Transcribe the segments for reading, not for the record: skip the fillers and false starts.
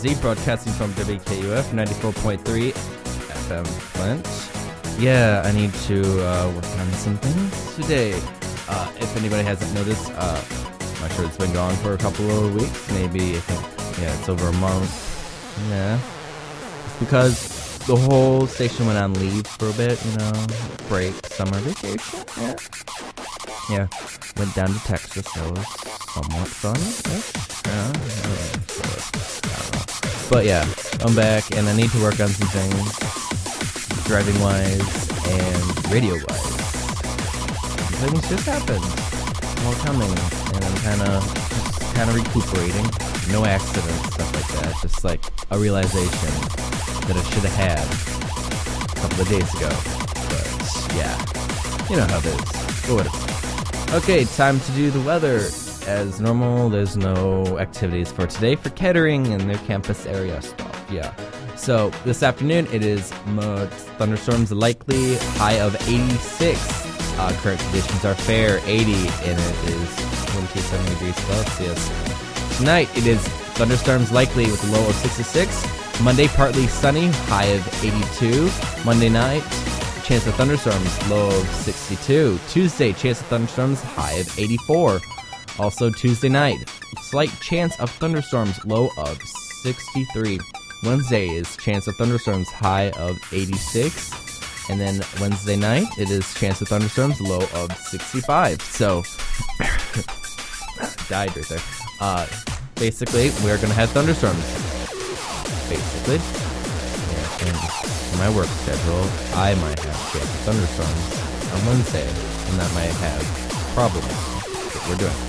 Z, broadcasting from WKUF 94.3 FM Flint. Yeah, I need to work on some things today. If anybody hasn't noticed, my shirt's been gone for a couple of weeks, maybe, it's over a month. Yeah, it's because the whole station went on leave for a bit, break, summer vacation, yeah, went down to Texas, so it was somewhat fun, I don't know. But yeah, I'm back, and I need to work on some things, driving-wise and radio-wise. Things just happened, all coming, and I'm kind of recuperating. No accidents, stuff like that. Just like a realization that I should have had a couple of days ago. But yeah, you know how it is. Go with it. Okay, time to do the weather. As normal, there's no activities for today for Kettering and their campus area stuff. Yeah. So this afternoon it is thunderstorms likely, high of 86. Current conditions are fair, 80, and it is 27 degrees Celsius. Tonight it is thunderstorms likely with a low of 66. Monday partly sunny, high of 82. Monday night, chance of thunderstorms, low of 62. Tuesday, chance of thunderstorms, high of 84. Also Tuesday night, slight chance of thunderstorms, low of 63. Wednesday is chance of thunderstorms, high of 86. And then Wednesday night, it is chance of thunderstorms, low of 65. So, died right there. Basically, we're going to have thunderstorms. Basically. Yeah, and for my work schedule, I might have chance of thunderstorms on Wednesday. And that might have problems with what we're doing.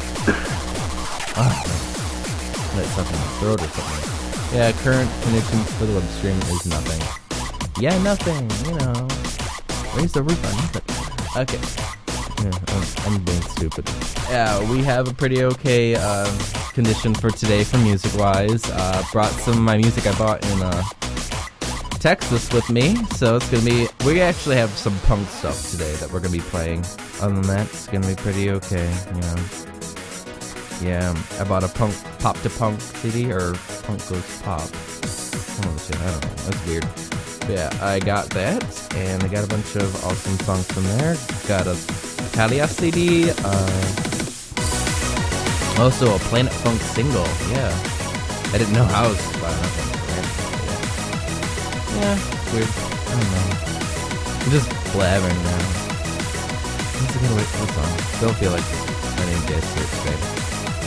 Let something in my throat or something. Yeah, current conditions for the web stream is nothing. Yeah, nothing, raise the roof on nothing. Okay. Yeah, I'm being stupid. Yeah, we have a pretty okay condition for today for music-wise. Brought some of my music I bought in Texas with me, so it's going to be... We actually have some punk stuff today that we're going to be playing. Other than that, it's going to be pretty okay, Yeah, I bought a pop-to-punk CD, or Punk Goes Pop. Oh, shit, I don't know. That's weird. Yeah, I got that, and I got a bunch of awesome songs from there. Got a Kalia CD, also a Planet Funk single, yeah. I didn't know how I was buying that one. Yeah, it's weird. I don't know. I'm just blabbering now. What's a good way for a song? Don't feel like my name gets here today.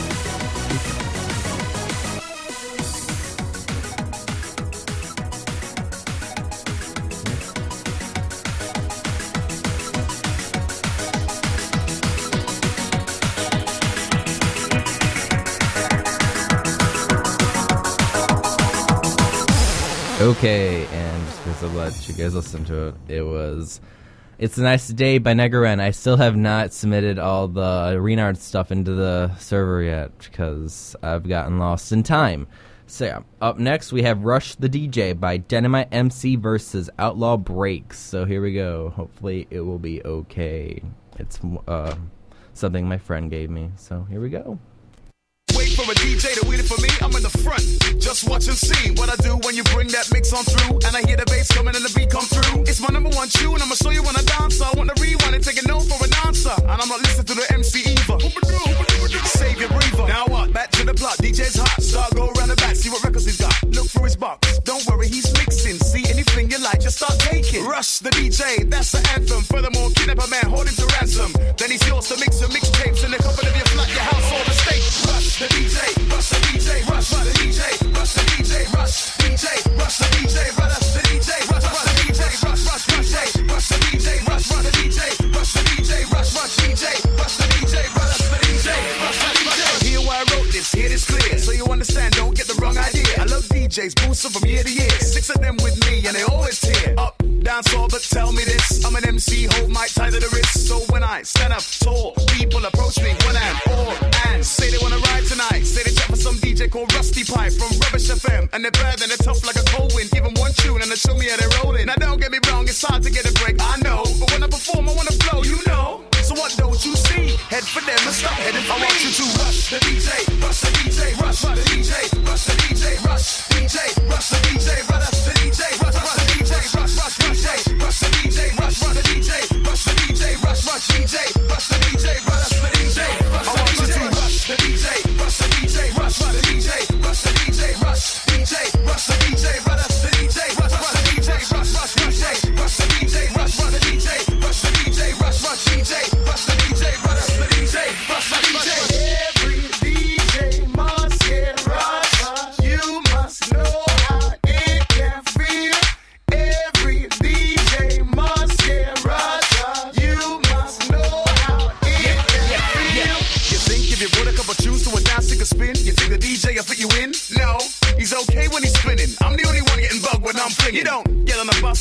Okay, and just because I'll let you guys listen to it, It's a Nice Day by Negaren. I still have not submitted all the Renard stuff into the server yet because I've gotten lost in time. So yeah, up next we have Rush the DJ by Dynamite MC versus Outlaw Breaks. So here we go. Hopefully it will be okay. It's something my friend gave me. So here we go. Wait for a DJ to wheel it for me, I'm in the front. Just watch and see what I do when you bring that mix on through. And I hear the bass coming and the beat come through. It's my number one tune, I'ma show you when I dance. I want to rewind and take a note for an answer. And I'ma listen to the MC Eva. Save your breather. Now what? Back to the plot, DJ's hot. Start go around the back, see what records he's got. Look through his box, don't worry, he's mixing. See anything you like, just start taking. Rush the DJ, that's the anthem. Furthermore, kidnap a man, hold him to ransom. Then he's yours to mix your mixtapes in the comfort of your flat, your house, or the state. Rush the DJ, rush the DJ, rush the DJ, rush the DJ, rush DJ, rush the DJ, rush the DJ, rush the DJ, rush DJ, rush the DJ, rush the DJ, rush the DJ, rush DJ, rush the DJ, rush the DJ, rush the DJ. Hear why I wrote this, hear this clear, so you understand, don't get the wrong idea. I love DJs, boosting from year to year. 6 of them with me, and they always tear up. Dance all, but tell me this. I'm an MC, hold my tight to the wrist. So when I stand up tall, people approach me when I'm all and say they wanna ride tonight. Say they chat for some DJ called Rusty Pipe from Rubbish FM. And they're bad and they're tough like a cold wind. Give them one tune and they show me how they're rolling. Now don't get me wrong, it's hard to get a break, I know. But when I perform, I wanna flow, you know. So what don't you see? Head for them and stop heading for me. I want you to rush the DJ, rush the DJ, rush the DJ, rush the DJ, rush.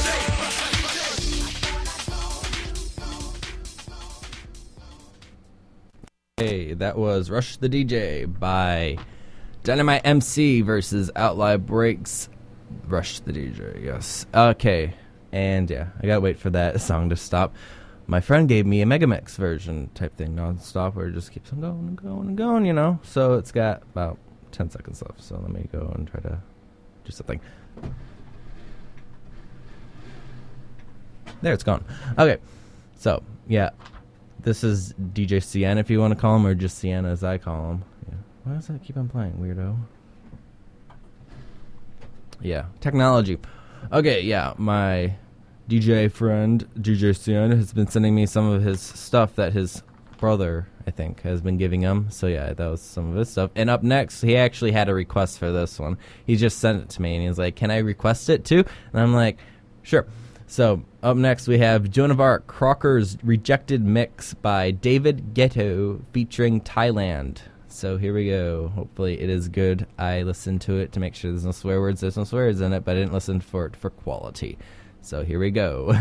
Hey, that was Rush the DJ by Dynamite MC versus Outlaw Breaks. Rush the DJ, yes. Okay, and yeah, I gotta wait for that song to stop. My friend gave me a Megamix version type thing, non-stop, where it just keeps on going and going and going, you know? So it's got about 10 seconds left, so let me go and try to do something. There, it's gone. Okay, so, yeah. This is DJ Sienna, if you want to call him, or just Sienna as I call him. Yeah. Why does that keep on playing, weirdo? Yeah, technology. Okay, yeah, my DJ friend, DJ Sienna, has been sending me some of his stuff that his brother, I think, has been giving him. So, yeah, that was some of his stuff. And up next, he actually had a request for this one. He just sent it to me, and he was like, can I request it too? And I'm like, sure. So, up next we have Joan of Arc, Crocker's Rejected Mix by David Guetta featuring Thailand. So here we go. Hopefully it is good. I listened to it to make sure there's no swear words. There's no swear words in it, but I didn't listen for it for quality. So here we go.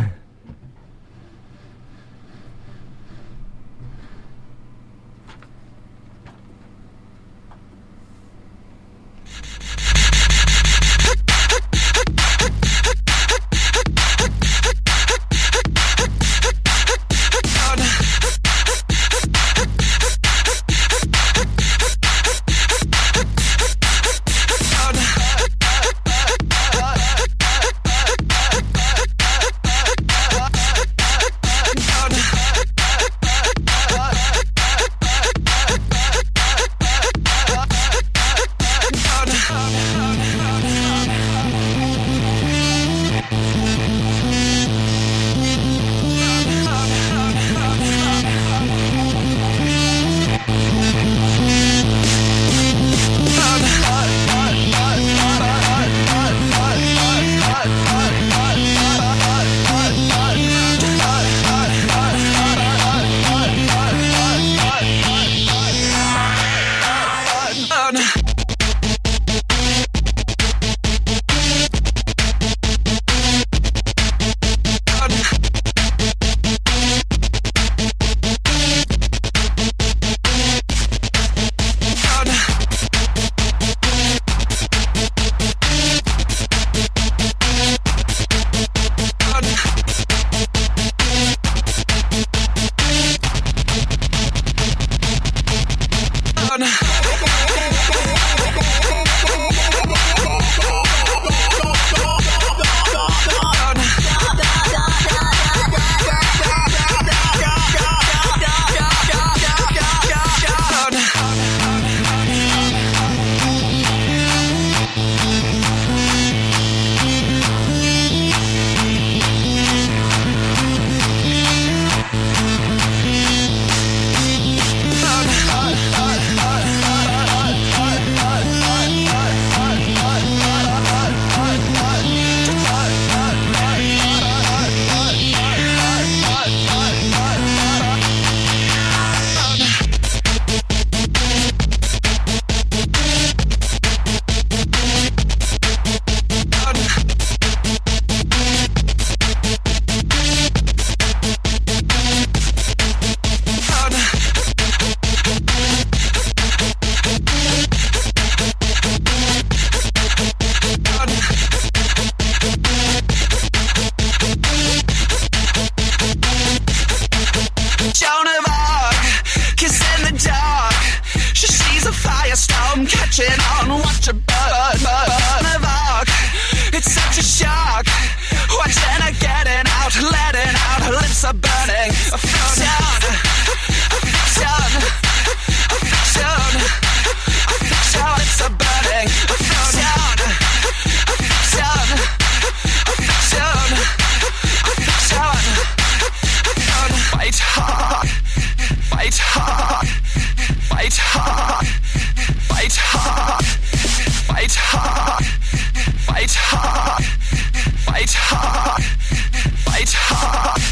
Joan of Arc, kiss in the dark. She sees a firestorm catching on. Watch her burn. Joan of Arc, it's such a shock. Watching her getting out, letting out. Her lips are burning. Affliction, affliction, affliction, affliction. Lips are burning. Affliction, affliction, affliction, affliction. Fight hard, fight hard, fight hard, fight hard, fight hard, fight hard, fight hard, fight hard.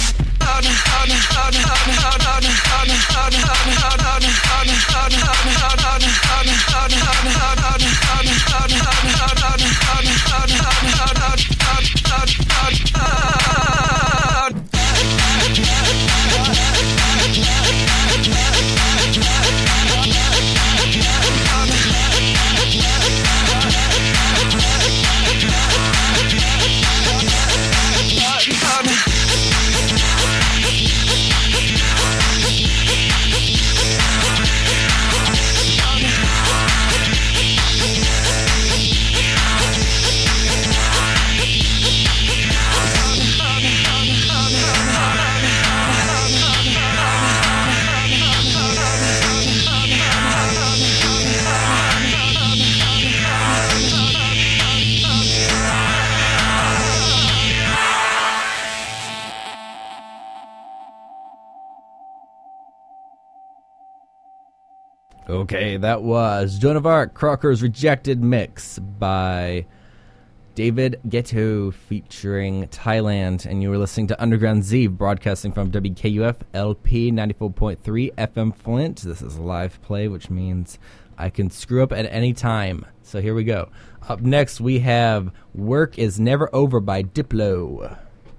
Okay, that was Joan of Arc, Crocker's Rejected Mix by David Guetta featuring Thailand. And you were listening to Underground Z, broadcasting from WKUF LP 94.3 FM Flint. This is a live play, which means I can screw up at any time. So here we go. Up next, we have Work Is Never Over by Diplo.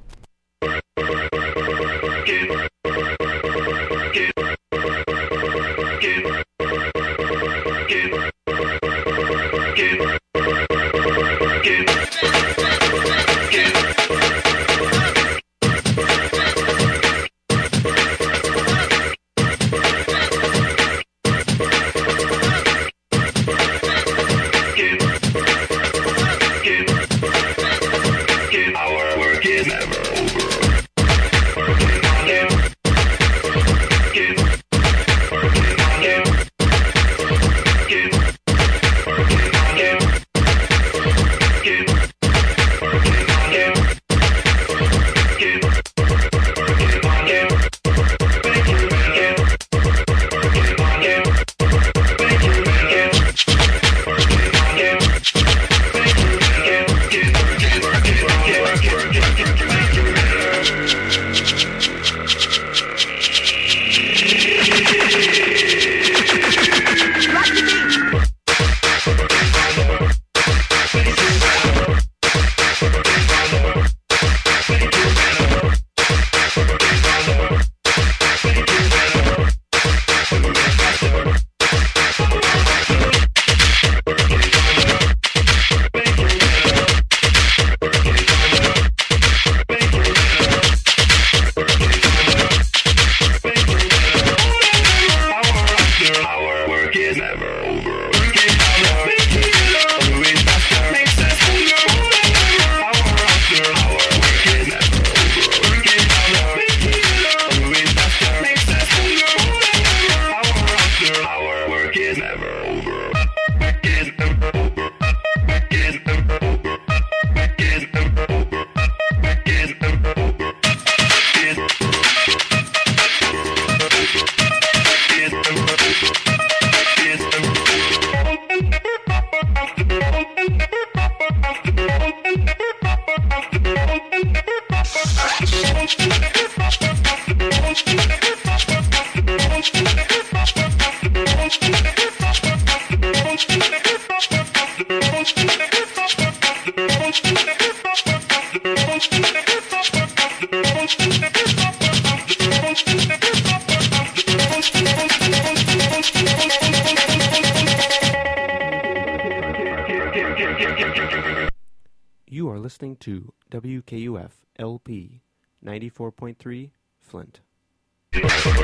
You are listening to WKUF LP 94.3 Flint.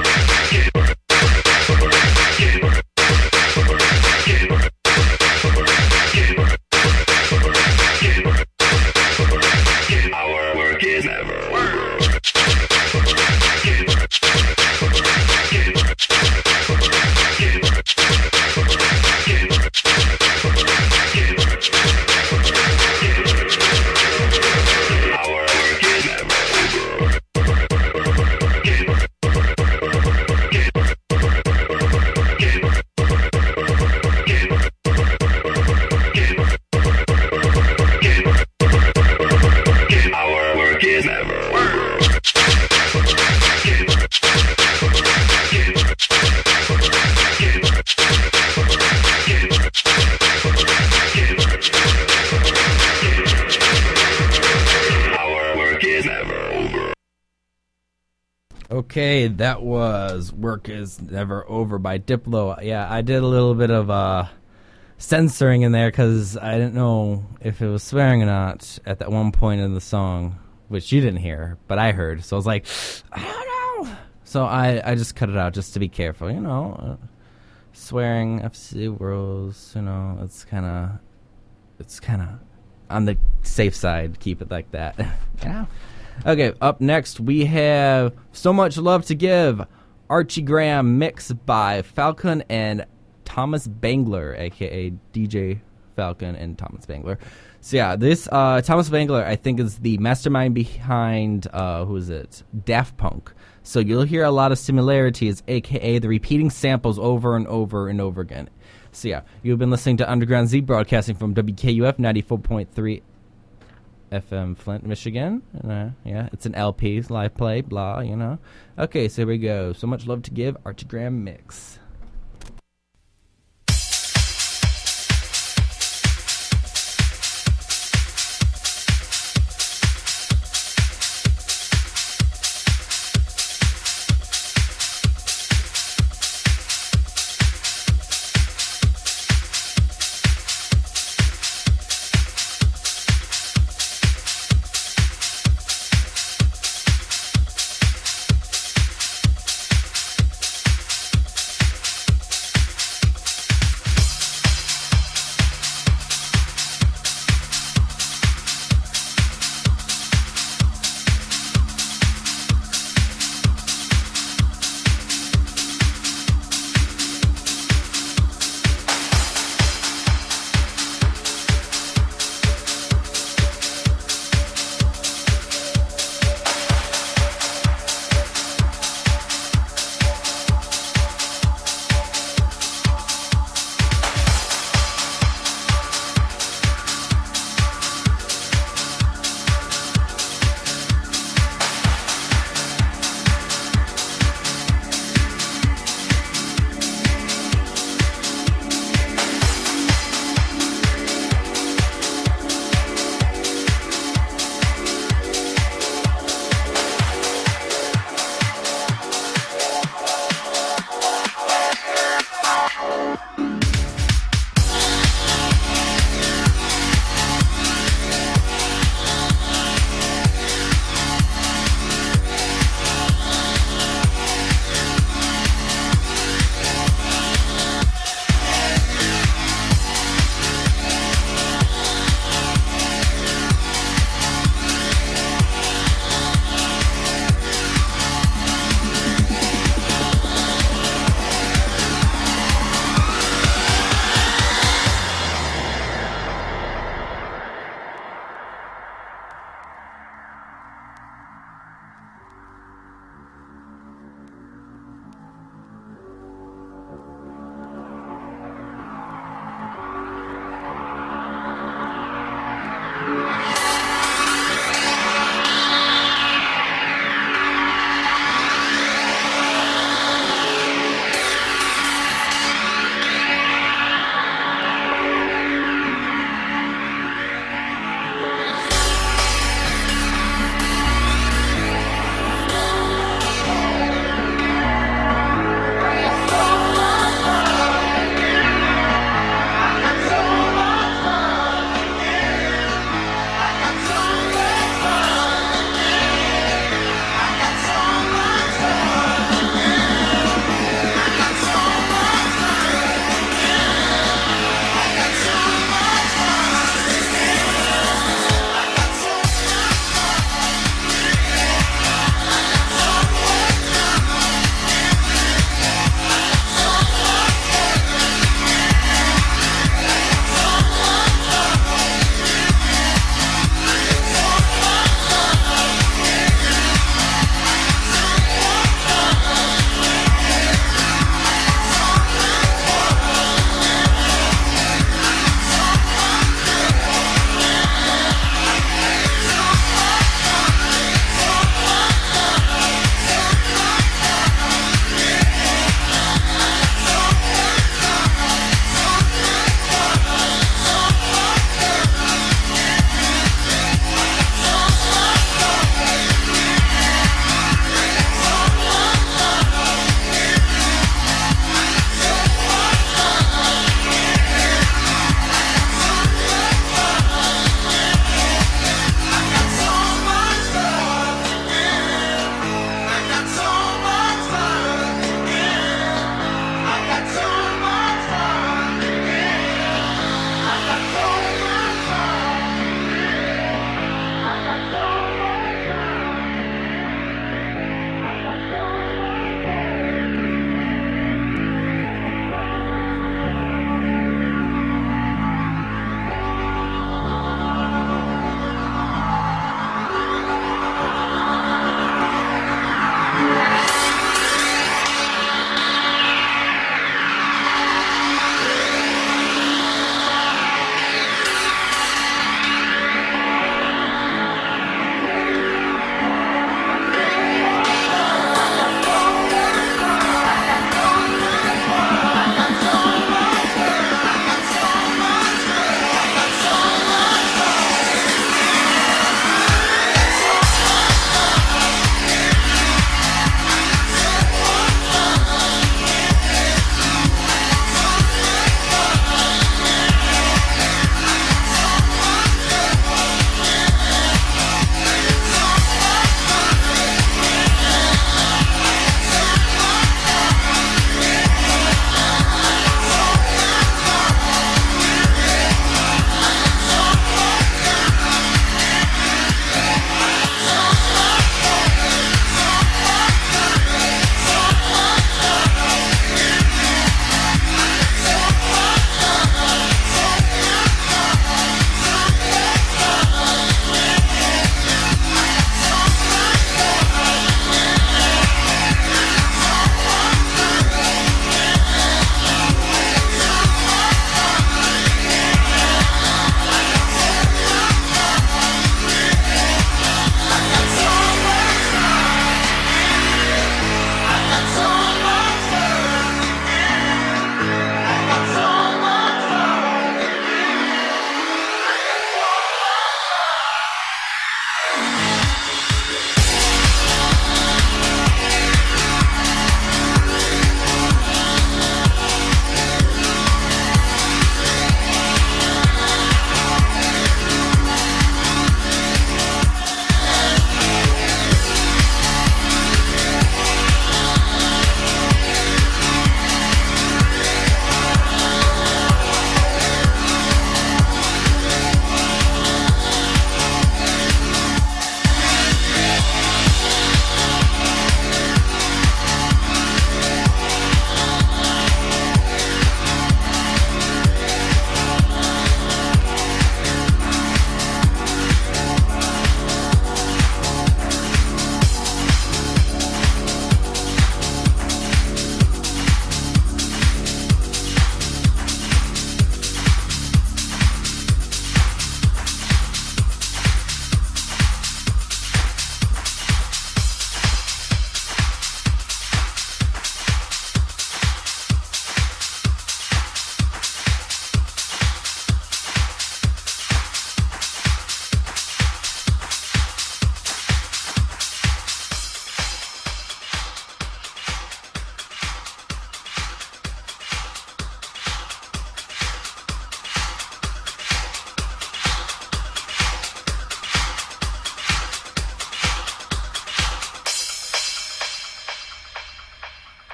Okay, that was Work Is Never Over by Diplo. Yeah, I did a little bit of censoring in there because I didn't know if it was swearing or not at that one point in the song, which you didn't hear, but I heard. So I was like, I don't know. So I just cut it out just to be careful, you know. Swearing, FC rules, you know, it's kind of on the safe side. Keep it like that. Yeah. Okay, up next we have So Much Love to Give, Archie Graham mix by Falcon and Thomas Bangler, a.k.a. DJ Falcon and Thomas Bangler. So yeah, this Thomas Bangler, I think, is the mastermind behind, who is it? Daft Punk. So you'll hear a lot of similarities, a.k.a. the repeating samples over and over and over again. So yeah, you've been listening to Underground Z, broadcasting from WKUF 94.3 FM Flint, Michigan. Yeah, it's an LP, live play, blah, you know. Okay, so here we go. So Much Love to Give, Archie Graham mix.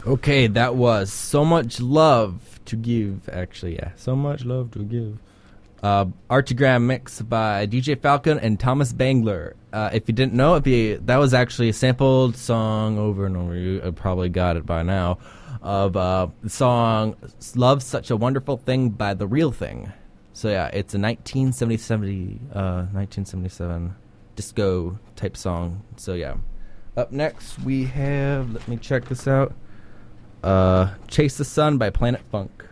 Okay, that was So Much Love to Give. Actually, yeah. So Much Love to Give. Archigram mix by DJ Falcon and Thomas Bangler. If you didn't know, that was actually a sampled song over and over. You probably got it by now. Of the song Love's Such a Wonderful Thing by The Real Thing. So yeah, it's a 1977 disco type song. So yeah. Up next we have, let me check this out. Chase the Sun by Planet Funk.